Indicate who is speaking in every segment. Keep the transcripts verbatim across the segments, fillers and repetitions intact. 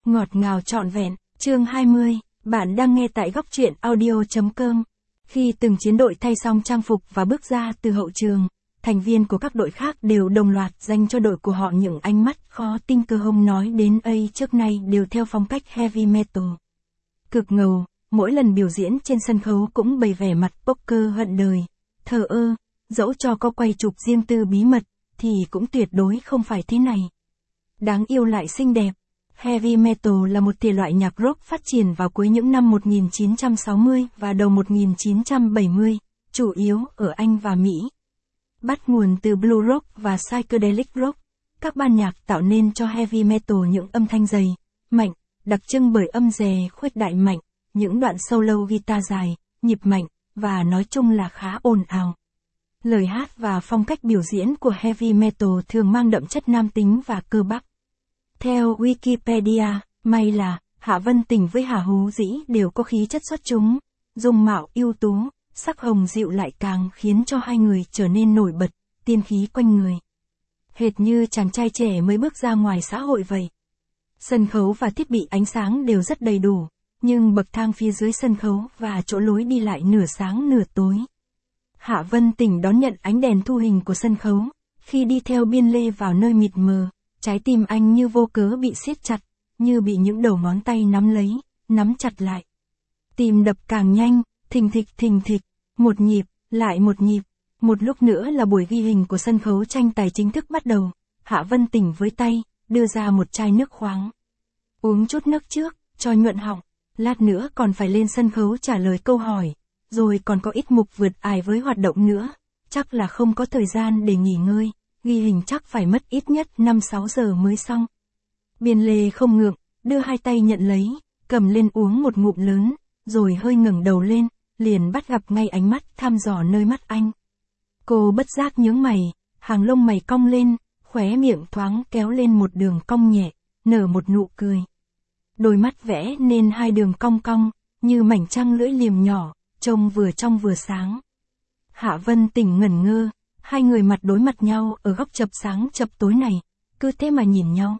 Speaker 1: Ngọt ngào trọn vẹn, chương hai mươi, bạn đang nghe tại góc truyện audio chấm com. Khi từng chiến đội thay xong trang phục và bước ra từ hậu trường, thành viên của các đội khác đều đồng loạt dành cho đội của họ những ánh mắt khó tin. Cơ Hông nói đến A trước nay đều theo phong cách heavy metal. Cực ngầu, mỗi lần biểu diễn trên sân khấu cũng bày vẻ mặt poker hận đời, thờ ơ, dẫu cho có quay chụp riêng tư bí mật, thì cũng tuyệt đối không phải thế này. Đáng yêu lại xinh đẹp. Heavy metal là một thể loại nhạc rock phát triển vào cuối những năm một nghìn chín trăm sáu mươi và đầu một nghìn chín trăm bảy mươi, chủ yếu ở Anh và Mỹ. Bắt nguồn từ blue rock và psychedelic rock, các ban nhạc tạo nên cho heavy metal những âm thanh dày, mạnh, đặc trưng bởi âm rè khuếch đại mạnh, những đoạn solo guitar dài, nhịp mạnh, và nói chung là khá ồn ào. Lời hát và phong cách biểu diễn của heavy metal thường mang đậm chất nam tính và cơ bắp. Theo Wikipedia, may là, Hạ Vân Tình với Hà Hú Dĩ đều có khí chất xuất chúng, dung mạo ưu tú, sắc hồng dịu lại càng khiến cho hai người trở nên nổi bật, tiên khí quanh người. Hệt như chàng trai trẻ mới bước ra ngoài xã hội vậy. Sân khấu và thiết bị ánh sáng đều rất đầy đủ, nhưng bậc thang phía dưới sân khấu và chỗ lối đi lại nửa sáng nửa tối. Hạ Vân Tình đón nhận ánh đèn thu hình của sân khấu, khi đi theo Biên Lê vào nơi mịt mờ. Trái tim anh như vô cớ bị siết chặt, như bị những đầu ngón tay nắm lấy, nắm chặt lại. Tim đập càng nhanh, thình thịch thình thịch, một nhịp, lại một nhịp. Một lúc nữa là buổi ghi hình của sân khấu tranh tài chính thức bắt đầu. Hạ Vân Tình với tay, đưa ra một chai nước khoáng. Uống chút nước trước, cho nhuận họng, lát nữa còn phải lên sân khấu trả lời câu hỏi, rồi còn có ít mục vượt ải với hoạt động nữa, chắc là không có thời gian để nghỉ ngơi. Ghi hình chắc phải mất ít nhất năm sáu giờ mới xong. Biên Lê không ngượng, đưa hai tay nhận lấy, cầm lên uống một ngụm lớn, rồi hơi ngẩng đầu lên, liền bắt gặp ngay ánh mắt thăm dò nơi mắt anh. Cô bất giác nhướng mày, hàng lông mày cong lên, khóe miệng thoáng kéo lên một đường cong nhẹ, nở một nụ cười. Đôi mắt vẽ nên hai đường cong cong, như mảnh trăng lưỡi liềm nhỏ, trông vừa trong vừa sáng. Hạ Vân Tình ngẩn ngơ. Hai người mặt đối mặt nhau ở góc chập sáng chập tối này, cứ thế mà nhìn nhau.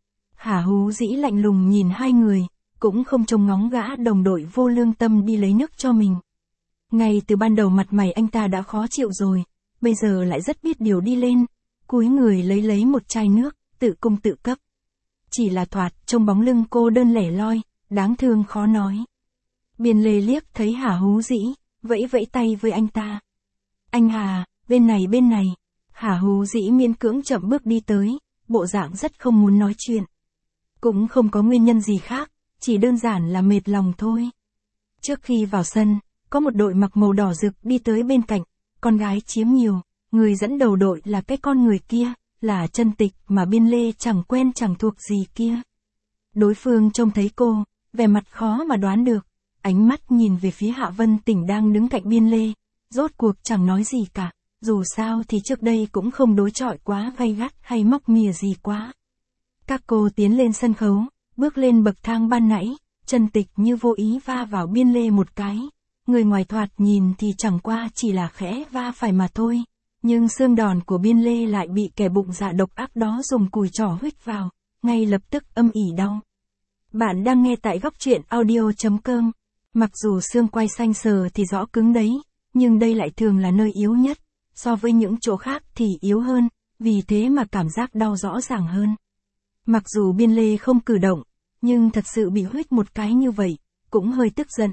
Speaker 1: Hà Hú Dĩ lạnh lùng nhìn hai người, cũng không trông ngóng gã đồng đội vô lương tâm đi lấy nước cho mình. Ngay từ ban đầu mặt mày anh ta đã khó chịu rồi, bây giờ lại rất biết điều đi lên, cúi người lấy lấy một chai nước, tự cung tự cấp. Chỉ là thoạt trông bóng lưng cô đơn lẻ loi, đáng thương khó nói. Biên Lê liếc thấy Hà Hú Dĩ, vẫy vẫy tay với anh ta. Anh Hà, bên này bên này. Hà Hú Dĩ miễn cưỡng chậm bước đi tới, bộ dạng rất không muốn nói chuyện. Cũng không có nguyên nhân gì khác, chỉ đơn giản là mệt lòng thôi. Trước khi vào sân, có một đội mặc màu đỏ rực đi tới bên cạnh, con gái chiếm nhiều, người dẫn đầu đội là cái con người kia, là Chân Tịch mà Biên Lê chẳng quen chẳng thuộc gì kia. Đối phương trông thấy cô, vẻ mặt khó mà đoán được, ánh mắt nhìn về phía Hạ Vân Tình đang đứng cạnh Biên Lê, rốt cuộc chẳng nói gì cả. Dù sao thì trước đây cũng không đối chọi quá gay gắt hay móc mỉa gì quá. Các cô tiến lên sân khấu, bước lên bậc thang ban nãy, Chân Tịch như vô ý va vào Biên Lê một cái. Người ngoài thoạt nhìn thì chẳng qua chỉ là khẽ va phải mà thôi, nhưng xương đòn của Biên Lê lại bị kẻ bụng dạ độc ác đó dùng cùi trỏ huých vào, ngay lập tức âm ỉ đau. Bạn đang nghe tại góc truyện audio chấm com. Mặc dù xương quai xanh sờ thì rõ cứng đấy, nhưng đây lại thường là nơi yếu nhất. So với những chỗ khác thì yếu hơn, vì thế mà cảm giác đau rõ ràng hơn. Mặc dù Biên Lê không cử động, nhưng thật sự bị huých một cái như vậy, cũng hơi tức giận.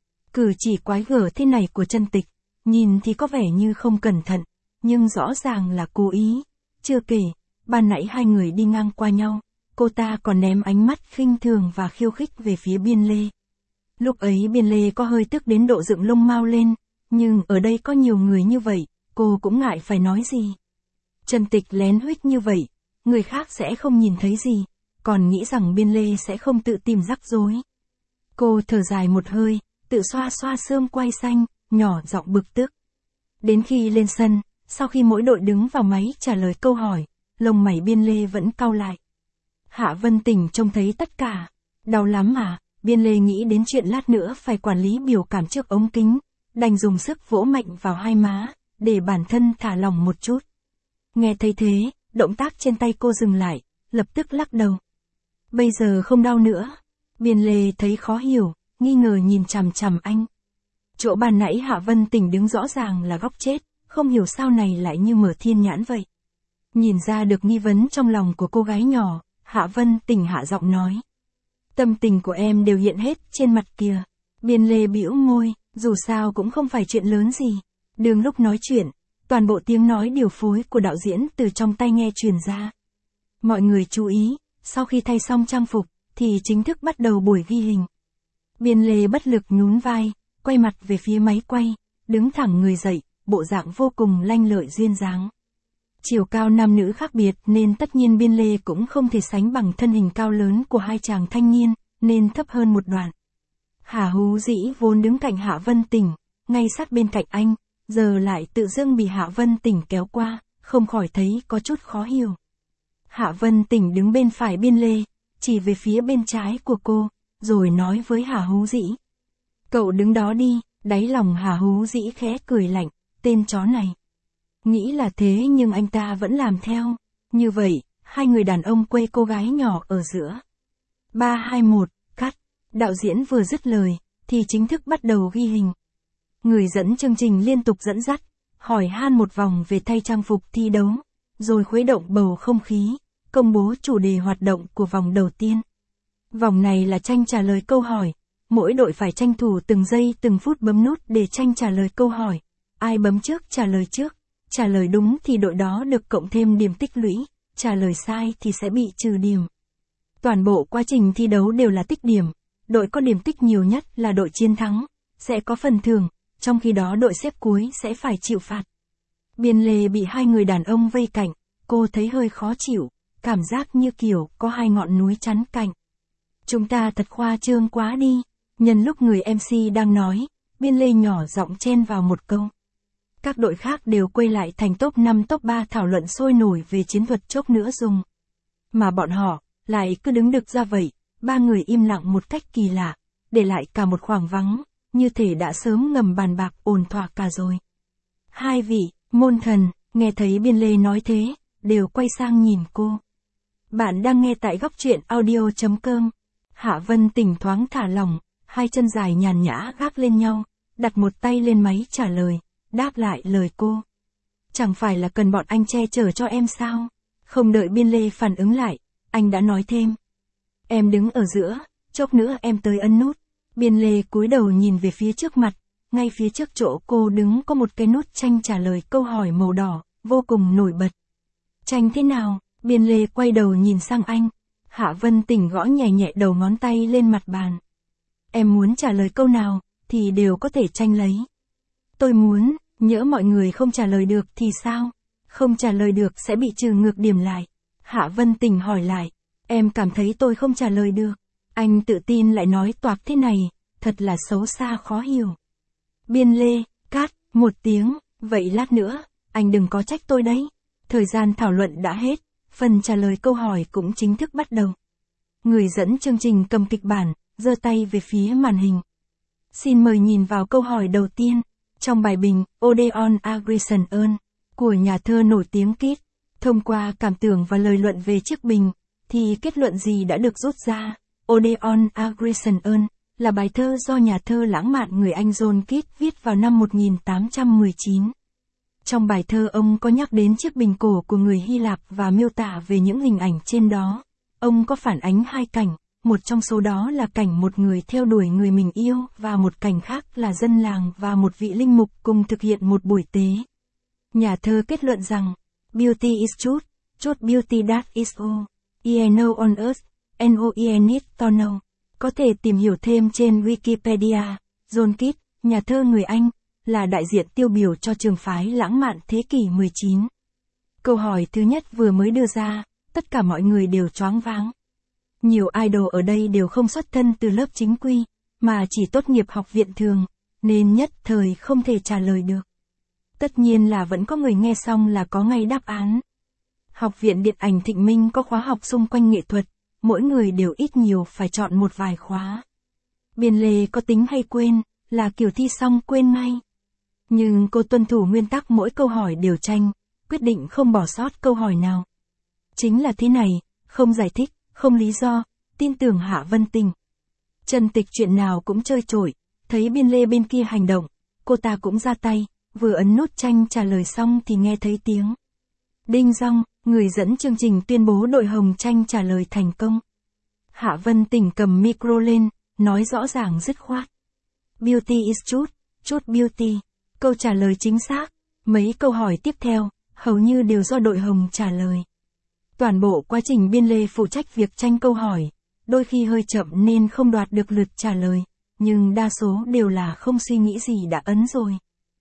Speaker 1: Cử chỉ quái gở thế này của Chân Tịch, nhìn thì có vẻ như không cẩn thận, nhưng rõ ràng là cố ý. Chưa kể, ban nãy hai người đi ngang qua nhau, cô ta còn ném ánh mắt khinh thường và khiêu khích về phía Biên Lê. Lúc ấy Biên Lê có hơi tức đến độ dựng lông mao lên, nhưng ở đây có nhiều người như vậy, cô cũng ngại phải nói gì. Chân Tịch lén huých như vậy, người khác sẽ không nhìn thấy gì, còn nghĩ rằng Biên Lê sẽ không tự tìm rắc rối. Cô thở dài một hơi, tự xoa xoa xương quai xanh, nhỏ giọng bực tức. Đến khi lên sân, sau khi mỗi đội đứng vào máy trả lời câu hỏi, lông mày Biên Lê vẫn cau lại. Hạ Vân Tình trông thấy tất cả. Đau lắm à? Biên Lê nghĩ đến chuyện lát nữa phải quản lý biểu cảm trước ống kính, đành dùng sức vỗ mạnh vào hai má, để bản thân thả lỏng một chút. Nghe thấy thế, động tác trên tay cô dừng lại, lập tức lắc đầu. Bây giờ không đau nữa. Biên Lê thấy khó hiểu, nghi ngờ nhìn chằm chằm anh. Chỗ bàn nãy Hạ Vân Tình đứng rõ ràng là góc chết, không hiểu sao này lại như mở thiên nhãn vậy. Nhìn ra được nghi vấn trong lòng của cô gái nhỏ, Hạ Vân Tình hạ giọng nói. Tâm tình của em đều hiện hết trên mặt kìa. Biên Lê bĩu môi, dù sao cũng không phải chuyện lớn gì. Đường lúc nói chuyện, toàn bộ tiếng nói điều phối của đạo diễn từ trong tai nghe truyền ra. Mọi người chú ý, sau khi thay xong trang phục, thì chính thức bắt đầu buổi ghi hình. Biên Lê bất lực nhún vai, quay mặt về phía máy quay, đứng thẳng người dậy, bộ dạng vô cùng lanh lợi duyên dáng. Chiều cao nam nữ khác biệt nên tất nhiên Biên Lê cũng không thể sánh bằng thân hình cao lớn của hai chàng thanh niên, nên thấp hơn một đoạn. Hà Hú Dĩ vốn đứng cạnh Hạ Vân Tình, ngay sát bên cạnh anh, giờ lại tự dưng bị Hạ Vân Tình kéo qua, không khỏi thấy có chút khó hiểu. Hạ Vân Tình đứng bên phải Biên Lê, chỉ về phía bên trái của cô, rồi nói với Hà Hú Dĩ. Cậu đứng đó đi, đáy lòng Hà Hú Dĩ khẽ cười lạnh, tên chó này. Nghĩ là thế nhưng anh ta vẫn làm theo. Như vậy, hai người đàn ông quay cô gái nhỏ ở giữa. ba hai một, cắt. Đạo diễn vừa dứt lời, thì chính thức bắt đầu ghi hình. Người dẫn chương trình liên tục dẫn dắt, hỏi han một vòng về thay trang phục thi đấu, rồi khuấy động bầu không khí, công bố chủ đề hoạt động của vòng đầu tiên. Vòng này là tranh trả lời câu hỏi, mỗi đội phải tranh thủ từng giây từng phút bấm nút để tranh trả lời câu hỏi. Ai bấm trước trả lời trước, trả lời đúng thì đội đó được cộng thêm điểm tích lũy, trả lời sai thì sẽ bị trừ điểm. Toàn bộ quá trình thi đấu đều là tích điểm, đội có điểm tích nhiều nhất là đội chiến thắng, sẽ có phần thưởng, trong khi đó đội xếp cuối sẽ phải chịu phạt. Biên Lê bị hai người đàn ông vây cạnh, cô thấy hơi khó chịu, cảm giác như kiểu có hai ngọn núi chắn cạnh. Chúng ta thật khoa trương quá đi. Nhân lúc người em xê đang nói, Biên Lê nhỏ giọng chen vào một câu. Các đội khác đều quay lại thành top năm top ba thảo luận sôi nổi về chiến thuật chốc nữa dùng. Mà bọn họ, lại cứ đứng đực ra vậy, ba người im lặng một cách kỳ lạ, để lại cả một khoảng vắng, như thể đã sớm ngầm bàn bạc ổn thỏa cả rồi. Hai vị, môn thần, nghe thấy Biên Lê nói thế, đều quay sang nhìn cô. Bạn đang nghe tại góc truyện audio chấm com. Hạ Vân Tình thoáng thả lỏng, hai chân dài nhàn nhã gác lên nhau, đặt một tay lên máy trả lời, đáp lại lời cô. Chẳng phải là cần bọn anh che chở cho em sao? Không đợi Biên Lê phản ứng lại, anh đã nói thêm. Em đứng ở giữa, chốc nữa em tới ấn nút. Biên Lê cúi đầu nhìn về phía trước mặt, ngay phía trước chỗ cô đứng có một cái nút tranh trả lời câu hỏi màu đỏ, vô cùng nổi bật. Tranh thế nào? Biên Lê quay đầu nhìn sang anh. Hạ Vân Tình gõ nhẹ nhẹ đầu ngón tay lên mặt bàn. Em muốn trả lời câu nào, thì đều có thể tranh lấy. Tôi muốn, nhỡ mọi người không trả lời được thì sao? Không trả lời được sẽ bị trừ ngược điểm lại. Hạ Vân Tình hỏi lại. Em cảm thấy tôi không trả lời được. Anh tự tin lại nói toạc thế này, thật là xấu xa khó hiểu. Biên Lê, cát, một tiếng, vậy lát nữa, anh đừng có trách tôi đấy. Thời gian thảo luận đã hết, phần trả lời câu hỏi cũng chính thức bắt đầu. Người dẫn chương trình cầm kịch bản, giơ tay về phía màn hình. Xin mời nhìn vào câu hỏi đầu tiên. Trong bài bình, Odeon Aggression Earn, của nhà thơ nổi tiếng Keats, thông qua cảm tưởng và lời luận về chiếc bình, thì kết luận gì đã được rút ra? Odeon Aggression Earn là bài thơ do nhà thơ lãng mạn người Anh John Keats viết vào năm một nghìn tám trăm mười chín. Trong bài thơ ông có nhắc đến chiếc bình cổ của người Hy Lạp và miêu tả về những hình ảnh trên đó. Ông có phản ánh hai cảnh, một trong số đó là cảnh một người theo đuổi người mình yêu và một cảnh khác là dân làng và một vị linh mục cùng thực hiện một buổi tế. Nhà thơ kết luận rằng, Beauty is truth, truth beauty that is all, I know on earth, and all I need to know. Có thể tìm hiểu thêm trên Wikipedia. John Keats, nhà thơ người Anh, là đại diện tiêu biểu cho trường phái lãng mạn thế kỷ mười chín. Câu hỏi thứ nhất vừa mới đưa ra, tất cả mọi người đều choáng váng. Nhiều idol ở đây đều không xuất thân từ lớp chính quy, mà chỉ tốt nghiệp học viện thường, nên nhất thời không thể trả lời được. Tất nhiên là vẫn có người nghe xong là có ngay đáp án. Học viện Điện ảnh Thịnh Minh có khóa học xung quanh nghệ thuật, mỗi người đều ít nhiều phải chọn một vài khóa. Biên Lê có tính hay quên, là kiểu thi xong quên ngay. Nhưng cô tuân thủ nguyên tắc mỗi câu hỏi đều tranh, quyết định không bỏ sót câu hỏi nào. Chính là thế này, không giải thích, không lý do, tin tưởng Hạ Vân Tình. Trần Tịch chuyện nào cũng chơi trội, thấy Biên Lê bên kia hành động, cô ta cũng ra tay, vừa ấn nút tranh trả lời xong thì nghe thấy tiếng đinh dong, người dẫn chương trình tuyên bố đội hồng tranh trả lời thành công. Hạ Vân Tình cầm micro lên, nói rõ ràng dứt khoát. Beauty is chút, chút beauty. Câu trả lời chính xác. Mấy câu hỏi tiếp theo, hầu như đều do đội hồng trả lời. Toàn bộ quá trình Biên Lê phụ trách việc tranh câu hỏi, đôi khi hơi chậm nên không đoạt được lượt trả lời, nhưng đa số đều là không suy nghĩ gì đã ấn rồi.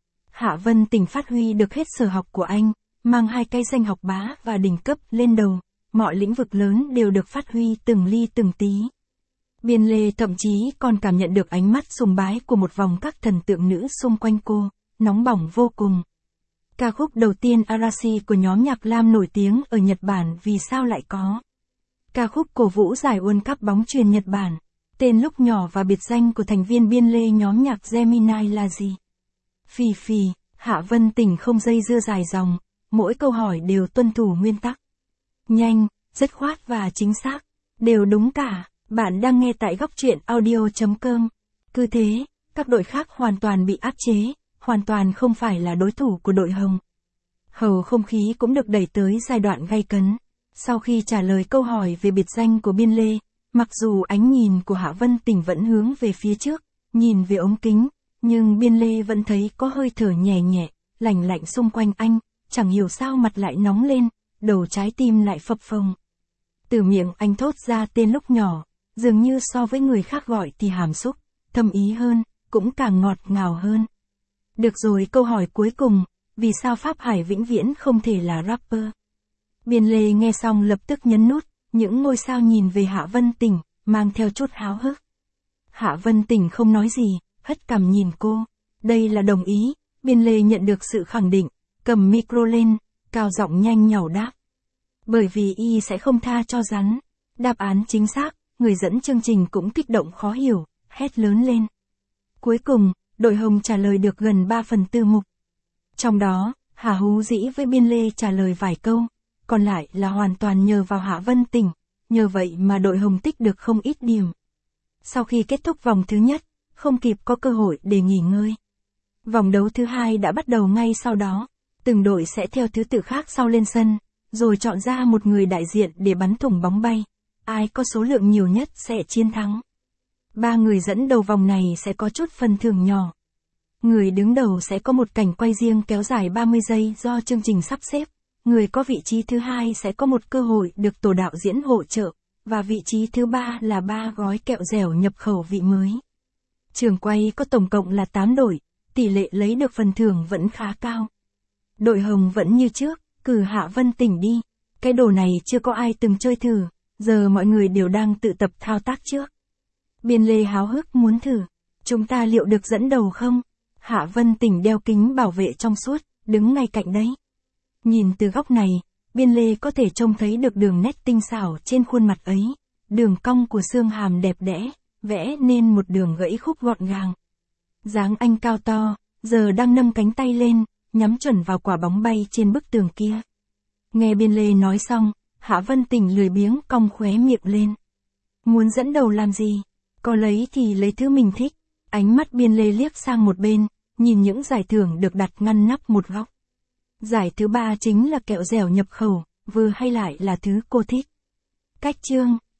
Speaker 1: Hạ Vân Tình phát huy được hết sở học của anh, mang hai cái danh học bá và đỉnh cấp lên đầu, mọi lĩnh vực lớn đều được phát huy từng ly từng tí. Biên Lê thậm chí còn cảm nhận được ánh mắt sùng bái của một vòng các thần tượng nữ xung quanh cô, nóng bỏng vô cùng. Ca khúc đầu tiên Arashi của nhóm nhạc Lam nổi tiếng ở Nhật Bản vì sao lại có. Ca khúc cổ vũ giải World Cup bóng chuyền Nhật Bản. Tên lúc nhỏ và biệt danh của thành viên Biên Lê nhóm nhạc Gemini là gì? Phì phì, Hạ Vân Tình không dây dưa dài dòng, mỗi câu hỏi đều tuân thủ nguyên tắc. Nhanh, dứt khoát và chính xác, đều đúng cả. Bạn đang nghe tại góc truyện audio chấm com. Cứ thế, các đội khác hoàn toàn bị áp chế, hoàn toàn không phải là đối thủ của đội hồng. Hầu không khí cũng được đẩy tới giai đoạn gay cấn. Sau khi trả lời câu hỏi về biệt danh của Biên Lê, mặc dù ánh nhìn của Hạ Vân Tình vẫn hướng về phía trước, nhìn về ống kính, nhưng Biên Lê vẫn thấy có hơi thở nhẹ nhẹ, lạnh lạnh xung quanh anh, chẳng hiểu sao mặt lại nóng lên, đầu trái tim lại phập phồng. Từ miệng anh thốt ra tên lúc nhỏ, dường như so với người khác gọi thì hàm xúc, thâm ý hơn, cũng càng ngọt ngào hơn. Được rồi, câu hỏi cuối cùng, vì sao Pháp Hải vĩnh viễn không thể là rapper? Biên Lê nghe xong lập tức nhấn nút, những ngôi sao nhìn về Hạ Vân Tình, mang theo chút háo hức. Hạ Vân Tình không nói gì, hất cằm nhìn cô. Đây là đồng ý, Biên Lê nhận được sự khẳng định, cầm micro lên, cao giọng nhanh nhảu đáp. Bởi vì y sẽ không tha cho rắn. Đáp án chính xác, người dẫn chương trình cũng kích động khó hiểu, hét lớn lên. Cuối cùng, đội hồng trả lời được gần ba phần tư mục. Trong đó, Hà Hú Dĩ với Biên Lê trả lời vài câu, còn lại là hoàn toàn nhờ vào Hạ Vân Tình, nhờ vậy mà đội hồng tích được không ít điểm. Sau khi kết thúc vòng thứ nhất, không kịp có cơ hội để nghỉ ngơi. Vòng đấu thứ hai đã bắt đầu ngay sau đó, từng đội sẽ theo thứ tự khác sau lên sân, rồi chọn ra một người đại diện để bắn thủng bóng bay. Ai có số lượng nhiều nhất sẽ chiến thắng. Ba người dẫn đầu vòng này sẽ có chút phần thưởng nhỏ. Người đứng đầu sẽ có một cảnh quay riêng kéo dài ba mươi giây do chương trình sắp xếp. Người có vị trí thứ hai sẽ có một cơ hội được tổ đạo diễn hỗ trợ, và vị trí thứ ba là ba gói kẹo dẻo nhập khẩu vị mới. Trường quay có tổng cộng là tám đội, tỷ lệ lấy được phần thưởng vẫn khá cao. Đội hồng vẫn như trước, cử Hạ Vân Tình đi. Cái đồ này chưa có ai từng chơi thử, giờ mọi người đều đang tự tập thao tác trước. Biên Lê háo hức muốn thử. Chúng ta liệu được dẫn đầu không? Hạ Vân Tình đeo kính bảo vệ trong suốt, đứng ngay cạnh đấy. Nhìn từ góc này, Biên Lê có thể trông thấy được đường nét tinh xảo trên khuôn mặt ấy. Đường cong của xương hàm đẹp đẽ, vẽ nên một đường gãy khúc gọn gàng. Dáng anh cao to, giờ đang nâng cánh tay lên, nhắm chuẩn vào quả bóng bay trên bức tường kia. Nghe Biên Lê nói xong, Hạ Vân Tình lười biếng cong khóe miệng lên. Muốn dẫn đầu làm gì? Có lấy thì lấy thứ mình thích. Ánh mắt Biên Lê liếc sang một bên, nhìn những giải thưởng được đặt ngăn nắp một góc. Giải thứ ba chính là kẹo dẻo nhập khẩu, vừa hay lại là thứ cô thích. Cách chương